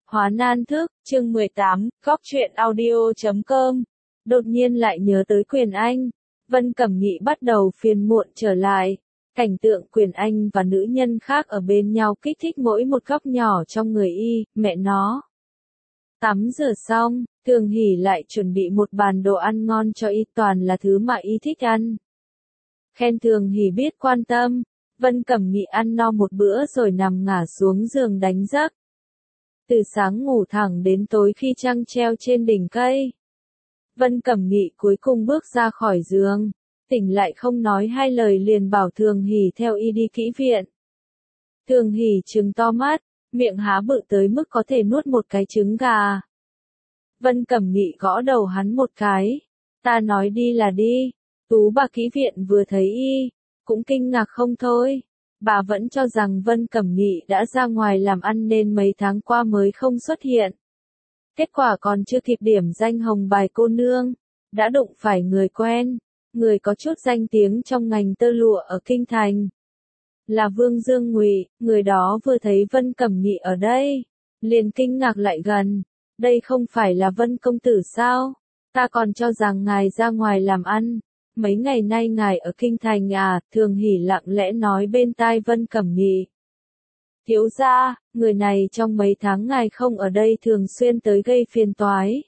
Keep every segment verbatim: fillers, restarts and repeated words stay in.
Hóa nan thức, chương mười tám, góc truyện audio chấm com. Đột nhiên lại nhớ tới Quyền Anh. Vân Cẩm Nghị bắt đầu phiền muộn trở lại. Cảnh tượng Quyền Anh và nữ nhân khác ở bên nhau kích thích mỗi một góc nhỏ trong người y, mẹ nó. Tắm rửa xong, Thường Hỷ lại chuẩn bị một bàn đồ ăn ngon cho y, toàn là thứ mà y thích ăn. Khen Thường Hỷ biết quan tâm, Vân Cẩm Nghị ăn no một bữa rồi nằm ngả xuống giường đánh giấc. Từ sáng ngủ thẳng đến tối khi trăng treo trên đỉnh cây. Vân Cẩm Nghị cuối cùng bước ra khỏi giường, tỉnh lại không nói hai lời liền bảo Thường Hỷ theo y đi kỹ viện. Thường Hỷ trừng to mắt, miệng há bự tới mức có thể nuốt một cái trứng gà. Vân Cẩm Nghị gõ đầu hắn một cái, ta nói đi là đi. Tú bà kỹ viện vừa thấy y, cũng kinh ngạc không thôi. Bà vẫn cho rằng Vân Cẩm Nghị đã ra ngoài làm ăn nên mấy tháng qua mới không xuất hiện. Kết quả còn chưa kịp điểm danh hồng bài cô nương, đã đụng phải người quen, người có chút danh tiếng trong ngành tơ lụa ở Kinh Thành. Là Vương Dương Ngụy, người đó vừa thấy Vân Cẩm Nghị ở đây, liền kinh ngạc lại gần. Đây không phải là Vân công tử sao? Ta còn cho rằng ngài ra ngoài làm ăn. Mấy ngày nay ngài ở Kinh Thành à? Thường Hỷ lặng lẽ nói bên tai Vân Cẩm Nghị. Thiếu gia, người này trong mấy tháng ngài không ở đây thường xuyên tới gây phiền toái.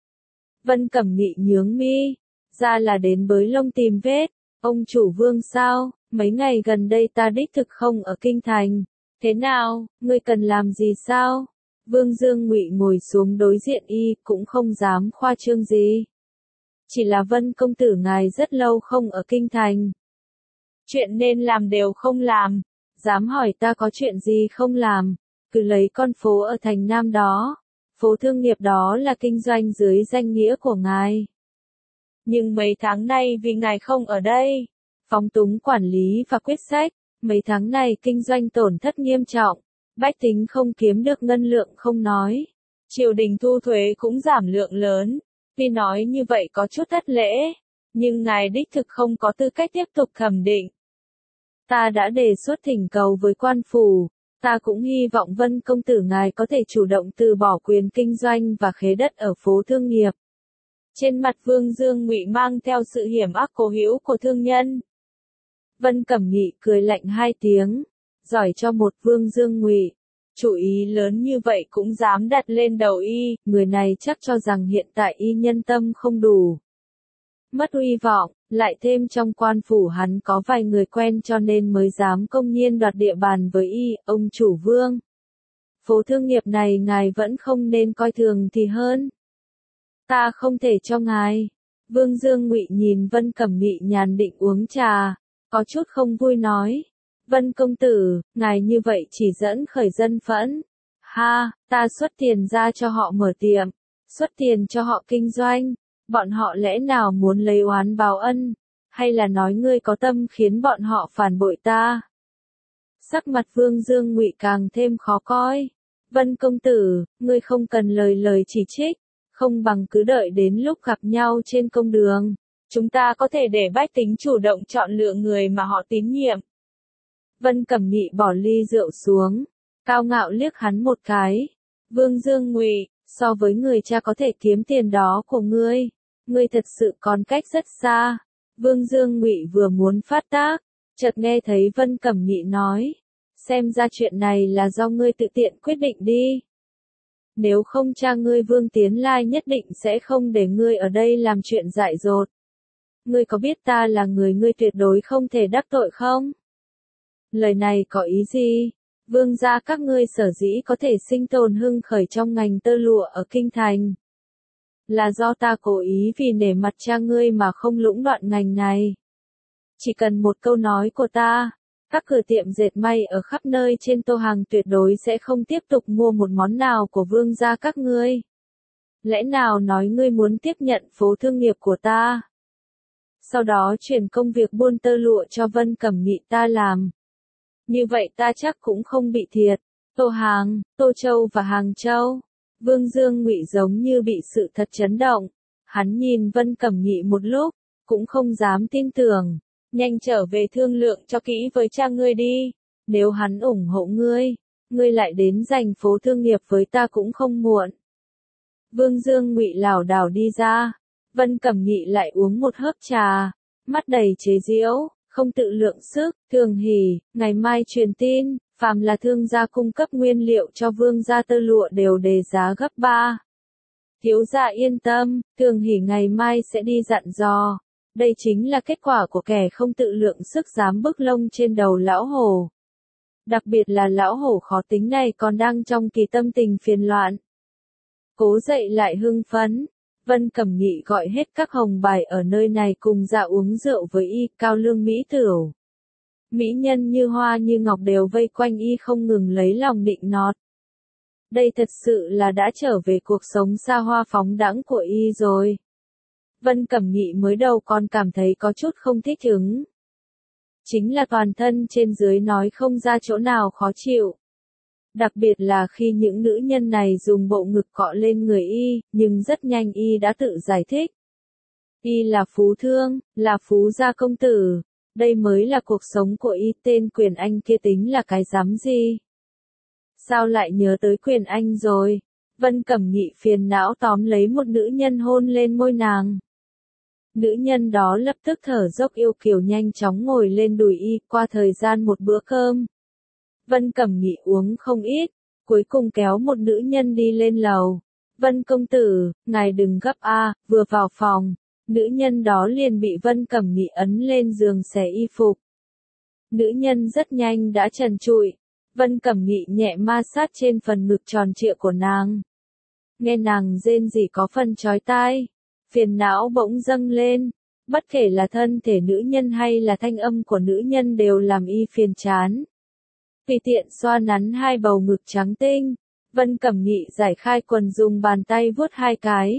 Vân Cẩm Nghị nhướng mi, ra là đến bới lông tìm vết. Ông chủ Vương sao? Mấy ngày gần đây ta đích thực không ở Kinh Thành. Thế nào, ngươi cần làm gì sao? Vương Dương Ngụy ngồi xuống đối diện y, cũng không dám khoa trương gì. Chỉ là Vân công tử ngài rất lâu không ở Kinh Thành. Chuyện nên làm đều không làm. Dám hỏi ta có chuyện gì không làm. Cứ lấy con phố ở thành Nam đó. Phố thương nghiệp đó là kinh doanh dưới danh nghĩa của ngài. Nhưng mấy tháng nay vì ngài không ở đây, phóng túng quản lý và quyết sách, mấy tháng này kinh doanh tổn thất nghiêm trọng. Bách tính không kiếm được ngân lượng không nói. Triều đình thu thuế cũng giảm lượng lớn. Tuy nói như vậy có chút thất lễ, nhưng ngài đích thực không có tư cách tiếp tục thẩm định. Ta đã đề xuất thỉnh cầu với quan phủ, ta cũng hy vọng Vân công tử ngài có thể chủ động từ bỏ quyền kinh doanh và khế đất ở phố thương nghiệp. Trên mặt Vương Dương Ngụy mang theo sự hiểm ác cố hữu của thương nhân. Vân Cẩm Nghị cười lạnh hai tiếng, giỏi cho một Vương Dương Ngụy. Chủ ý lớn như vậy cũng dám đặt lên đầu y, người này chắc cho rằng hiện tại y nhân tâm không đủ. Mất uy vọng, lại thêm trong quan phủ hắn có vài người quen cho nên mới dám công nhiên đoạt địa bàn với y, ông chủ Vương. Phố thương nghiệp này ngài vẫn không nên coi thường thì hơn. Ta không thể cho ngài. Vương Dương Ngụy nhìn Vân Cẩm Nghị nhàn định uống trà, có chút không vui nói. Vân công tử, ngài như vậy chỉ dẫn khởi dân phẫn. Ha, ta xuất tiền ra cho họ mở tiệm, xuất tiền cho họ kinh doanh. Bọn họ lẽ nào muốn lấy oán báo ân, hay là nói ngươi có tâm khiến bọn họ phản bội ta? Sắc mặt Vương Dương Ngụy càng thêm khó coi. Vân công tử, ngươi không cần lời lời chỉ trích, không bằng cứ đợi đến lúc gặp nhau trên công đường. Chúng ta có thể để bách tính chủ động chọn lựa người mà họ tín nhiệm. Vân Cẩm Nghị bỏ ly rượu xuống, cao ngạo liếc hắn một cái. Vương Dương Ngụy, so với người cha có thể kiếm tiền đó của ngươi, ngươi thật sự còn cách rất xa. Vương Dương Ngụy vừa muốn phát tác, chợt nghe thấy Vân Cẩm Nghị nói, xem ra chuyện này là do ngươi tự tiện quyết định đi. Nếu không cha ngươi Vương Tiến Lai nhất định sẽ không để ngươi ở đây làm chuyện dại dột. Ngươi có biết ta là người ngươi tuyệt đối không thể đắc tội không? Lời này có ý gì? Vương gia các ngươi sở dĩ có thể sinh tồn hưng khởi trong ngành tơ lụa ở Kinh Thành. Là do ta cố ý vì nể mặt cha ngươi mà không lũng đoạn ngành này. Chỉ cần một câu nói của ta, các cửa tiệm dệt may ở khắp nơi trên Tô Hàng tuyệt đối sẽ không tiếp tục mua một món nào của vương gia các ngươi. Lẽ nào nói ngươi muốn tiếp nhận phố thương nghiệp của ta? Sau đó chuyển công việc buôn tơ lụa cho Vân Cẩm Nghị ta làm. Như vậy ta chắc cũng không bị thiệt. Tô Hàng, Tô Châu và Hàng Châu. Vương Dương Ngụy giống như bị sự thật chấn động. Hắn nhìn Vân Cẩm Nghị một lúc, cũng không dám tin tưởng. Nhanh trở về thương lượng cho kỹ với cha ngươi đi. Nếu hắn ủng hộ ngươi, ngươi lại đến giành phố thương nghiệp với ta cũng không muộn. Vương Dương Ngụy lảo đảo đi ra, Vân Cẩm Nghị lại uống một hớp trà, mắt đầy chế giễu, không tự lượng sức, Thường Hỷ, ngày mai truyền tin, phàm là thương gia cung cấp nguyên liệu cho vương gia tơ lụa đều đề giá gấp ba. Thiếu gia yên tâm, Thường Hỷ ngày mai sẽ đi dặn dò. Đây chính là kết quả của kẻ không tự lượng sức dám bức lông trên đầu lão hổ. Đặc biệt là lão hổ khó tính này còn đang trong kỳ tâm tình phiền loạn. Cố dậy lại hưng phấn, Vân Cẩm Nghị gọi hết các hồng bài ở nơi này cùng ra uống rượu với y, cao lương mỹ tửu. Mỹ nhân như hoa như ngọc đều vây quanh y không ngừng lấy lòng nịnh nọt. Đây thật sự là đã trở về cuộc sống xa hoa phóng đãng của y rồi. Vân Cẩm Nghị mới đầu còn cảm thấy có chút không thích ứng. Chính là toàn thân trên dưới nói không ra chỗ nào khó chịu. Đặc biệt là khi những nữ nhân này dùng bộ ngực cọ lên người y, nhưng rất nhanh y đã tự giải thích. Y là phú thương, là phú gia công tử, đây mới là cuộc sống của y, tên Quyền Anh kia tính là cái dám gì. Sao lại nhớ tới Quyền Anh rồi? Vân Cẩm Nghị phiền não tóm lấy một nữ nhân hôn lên môi nàng. Nữ nhân đó lập tức thở dốc yêu kiều nhanh chóng ngồi lên đùi y qua thời gian một bữa cơm. Vân Cẩm Nghị uống không ít, cuối cùng kéo một nữ nhân đi lên lầu. Vân công tử, ngài đừng gấp a, vừa vào phòng, nữ nhân đó liền bị Vân Cẩm Nghị ấn lên giường xẻ y phục. Nữ nhân rất nhanh đã trần trụi, Vân Cẩm Nghị nhẹ ma sát trên phần ngực tròn trịa của nàng. Nghe nàng rên rỉ có phần chói tai, phiền não bỗng dâng lên, bất kể là thân thể nữ nhân hay là thanh âm của nữ nhân đều làm y phiền chán. Tùy tiện xoa nắn hai bầu ngực trắng tinh, Vân Cẩm Nghị giải khai quần dùng bàn tay vuốt hai cái.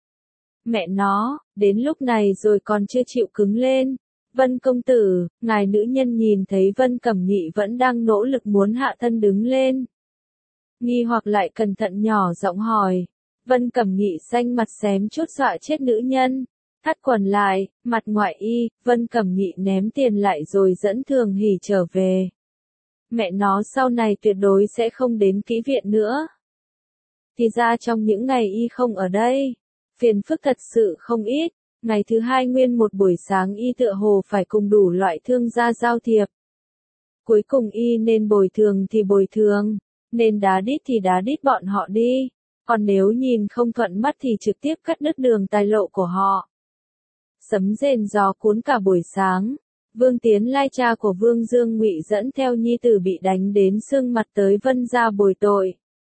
Mẹ nó, đến lúc này rồi còn chưa chịu cứng lên. Vân công tử, ngài nữ nhân nhìn thấy Vân Cẩm Nghị vẫn đang nỗ lực muốn hạ thân đứng lên. Nghi hoặc lại cẩn thận nhỏ giọng hỏi. Vân Cẩm Nghị xanh mặt xém chút dọa chết nữ nhân. Thắt quần lại, mặt ngoại y, Vân Cẩm Nghị ném tiền lại rồi dẫn Thường Hỷ trở về. Mẹ nó sau này tuyệt đối sẽ không đến kỹ viện nữa. Thì ra trong những ngày y không ở đây, phiền phức thật sự không ít. Ngày thứ hai nguyên một buổi sáng y tựa hồ phải cùng đủ loại thương gia giao thiệp. Cuối cùng y nên bồi thường thì bồi thường, nên đá đít thì đá đít bọn họ đi, còn nếu nhìn không thuận mắt thì trực tiếp cắt đứt đường tài lộ của họ. Sấm rền gió cuốn cả buổi sáng, Vương Tiến Lai cha của Vương Dương Ngụy dẫn theo nhi tử bị đánh đến sưng mặt tới Vân gia bồi tội.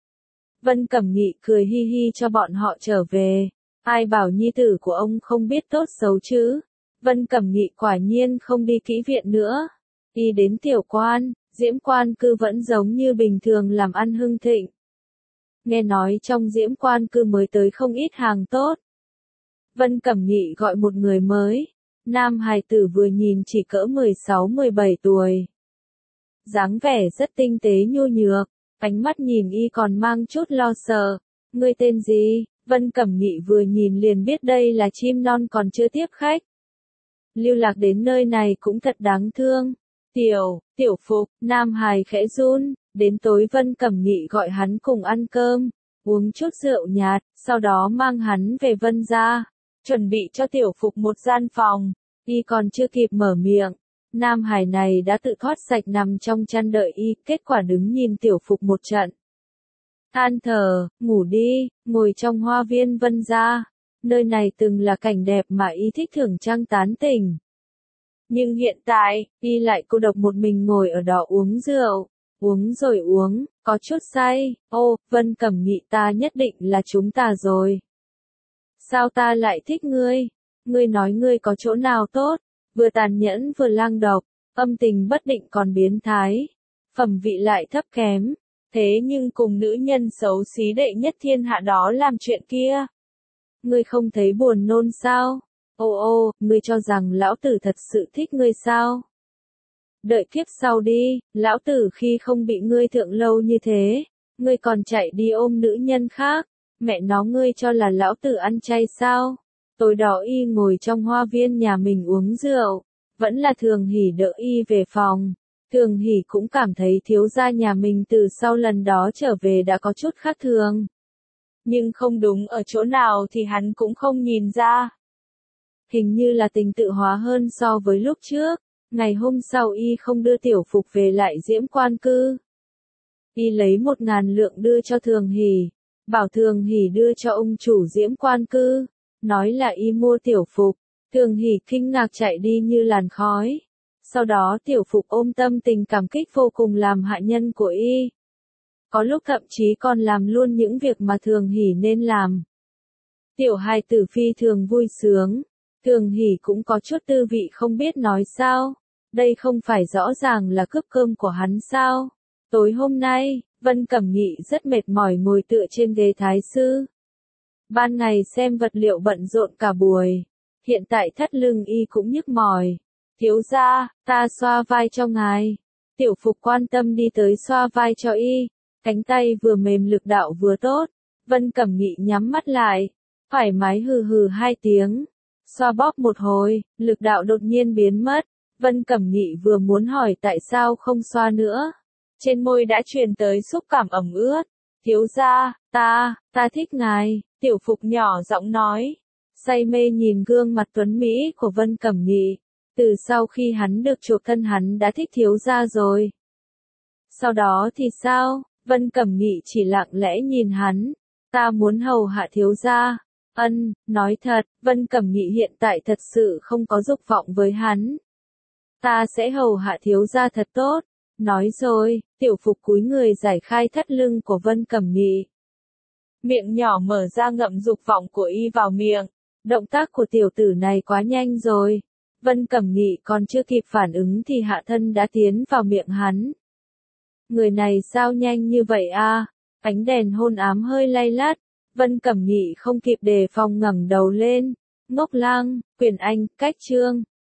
Vân Cẩm Nghị cười hi hi cho bọn họ trở về. Ai bảo nhi tử của ông không biết tốt xấu chứ? Vân Cẩm Nghị quả nhiên không đi kỹ viện nữa. Đi đến tiểu quan, Diễm Quan cư vẫn giống như bình thường làm ăn hưng thịnh. Nghe nói trong Diễm Quan cư mới tới không ít hàng tốt. Vân Cẩm Nghị gọi một người mới. Nam hài tử vừa nhìn chỉ cỡ mười sáu mười bảy tuổi. Dáng vẻ rất tinh tế nhu nhược, ánh mắt nhìn y còn mang chút lo sợ. Ngươi tên gì? Vân Cẩm Nghị vừa nhìn liền biết đây là chim non còn chưa tiếp khách. Lưu lạc đến nơi này cũng thật đáng thương. Tiểu, Tiểu Phục, Nam hài khẽ run, đến tối Vân Cẩm Nghị gọi hắn cùng ăn cơm, uống chút rượu nhạt, sau đó mang hắn về Vân gia, chuẩn bị cho Tiểu Phục một gian phòng. Y còn chưa kịp mở miệng, Nam hài này đã tự thoát sạch nằm trong chăn đợi y, kết quả đứng nhìn Tiểu Phục một trận. Than thở, ngủ đi, ngồi trong hoa viên Vân gia. Nơi này từng là cảnh đẹp mà y thích thưởng trăng tán tỉnh. Nhưng hiện tại, y lại cô độc một mình ngồi ở đó uống rượu. Uống rồi uống, có chút say. Ô, Vân Cẩm Nghị ta nhất định là chúng ta rồi. Sao ta lại thích ngươi? Ngươi nói ngươi có chỗ nào tốt? Vừa tàn nhẫn vừa lang độc, âm tình bất định còn biến thái. Phẩm vị lại thấp kém. Thế nhưng cùng nữ nhân xấu xí đệ nhất thiên hạ đó làm chuyện kia. Ngươi không thấy buồn nôn sao? Ô ô, ngươi cho rằng lão tử thật sự thích ngươi sao? Đợi kiếp sau đi, lão tử khi không bị ngươi thượng lâu như thế, ngươi còn chạy đi ôm nữ nhân khác, mẹ nó ngươi cho là lão tử ăn chay sao? Tối đó y ngồi trong hoa viên nhà mình uống rượu, vẫn là Thường Hỷ đỡ y về phòng. Thường Hỷ cũng cảm thấy thiếu gia nhà mình từ sau lần đó trở về đã có chút khác thường. Nhưng không đúng ở chỗ nào thì hắn cũng không nhìn ra. Hình như là tình tự hóa hơn so với lúc trước. Ngày hôm sau y không đưa Tiểu Phục về lại Diễm Quan Cư. Y lấy một ngàn lượng đưa cho Thường Hỷ, bảo Thường Hỷ đưa cho ông chủ Diễm Quan Cư, nói là y mua Tiểu Phục. Thường Hỷ kinh ngạc chạy đi như làn khói. Sau đó Tiểu Phục ôm tâm tình cảm kích vô cùng làm hạ nhân của y. Có lúc thậm chí còn làm luôn những việc mà Thường Hỷ nên làm. Tiểu hài tử phi thường vui sướng. Thường Hỷ cũng có chút tư vị không biết nói sao. Đây không phải rõ ràng là cướp cơm của hắn sao? Tối hôm nay, Vân Cẩm Nghị rất mệt mỏi ngồi tựa trên ghế thái sư. Ban ngày xem vật liệu bận rộn cả buổi. Hiện tại thắt lưng y cũng nhức mỏi. Thiếu gia, ta xoa vai cho ngài. Tiểu Phục quan tâm đi tới xoa vai cho y. Cánh tay vừa mềm lực đạo vừa tốt. Vân Cẩm Nghị nhắm mắt lại. Thoải mái hừ hừ hai tiếng. Xoa bóp một hồi, lực đạo đột nhiên biến mất. Vân Cẩm Nghị vừa muốn hỏi tại sao không xoa nữa. Trên môi đã truyền tới xúc cảm ẩm ướt. Thiếu gia, ta, ta thích ngài. Tiểu Phục nhỏ giọng nói. Say mê nhìn gương mặt tuấn Mỹ của Vân Cẩm Nghị. Từ sau khi hắn được chuộc thân hắn đã thích thiếu gia rồi. Sau đó thì sao? Vân Cẩm Nghị chỉ lặng lẽ nhìn hắn. Ta muốn hầu hạ thiếu gia. Ân, nói thật, Vân Cẩm Nghị hiện tại thật sự không có dục vọng với hắn. Ta sẽ hầu hạ thiếu gia thật tốt. Nói rồi, Tiểu Phục cúi người giải khai thắt lưng của Vân Cẩm Nghị. Miệng nhỏ mở ra ngậm dục vọng của y vào miệng. Động tác của tiểu tử này quá nhanh rồi. Vân Cẩm Nghị còn chưa kịp phản ứng thì hạ thân đã tiến vào miệng hắn. Người này sao nhanh như vậy a? Ánh đèn hôn ám hơi lay lắt. Vân Cẩm Nghị không kịp đề phòng ngẩng đầu lên. Ngốc Lang, Quyền Anh, Cách Chương.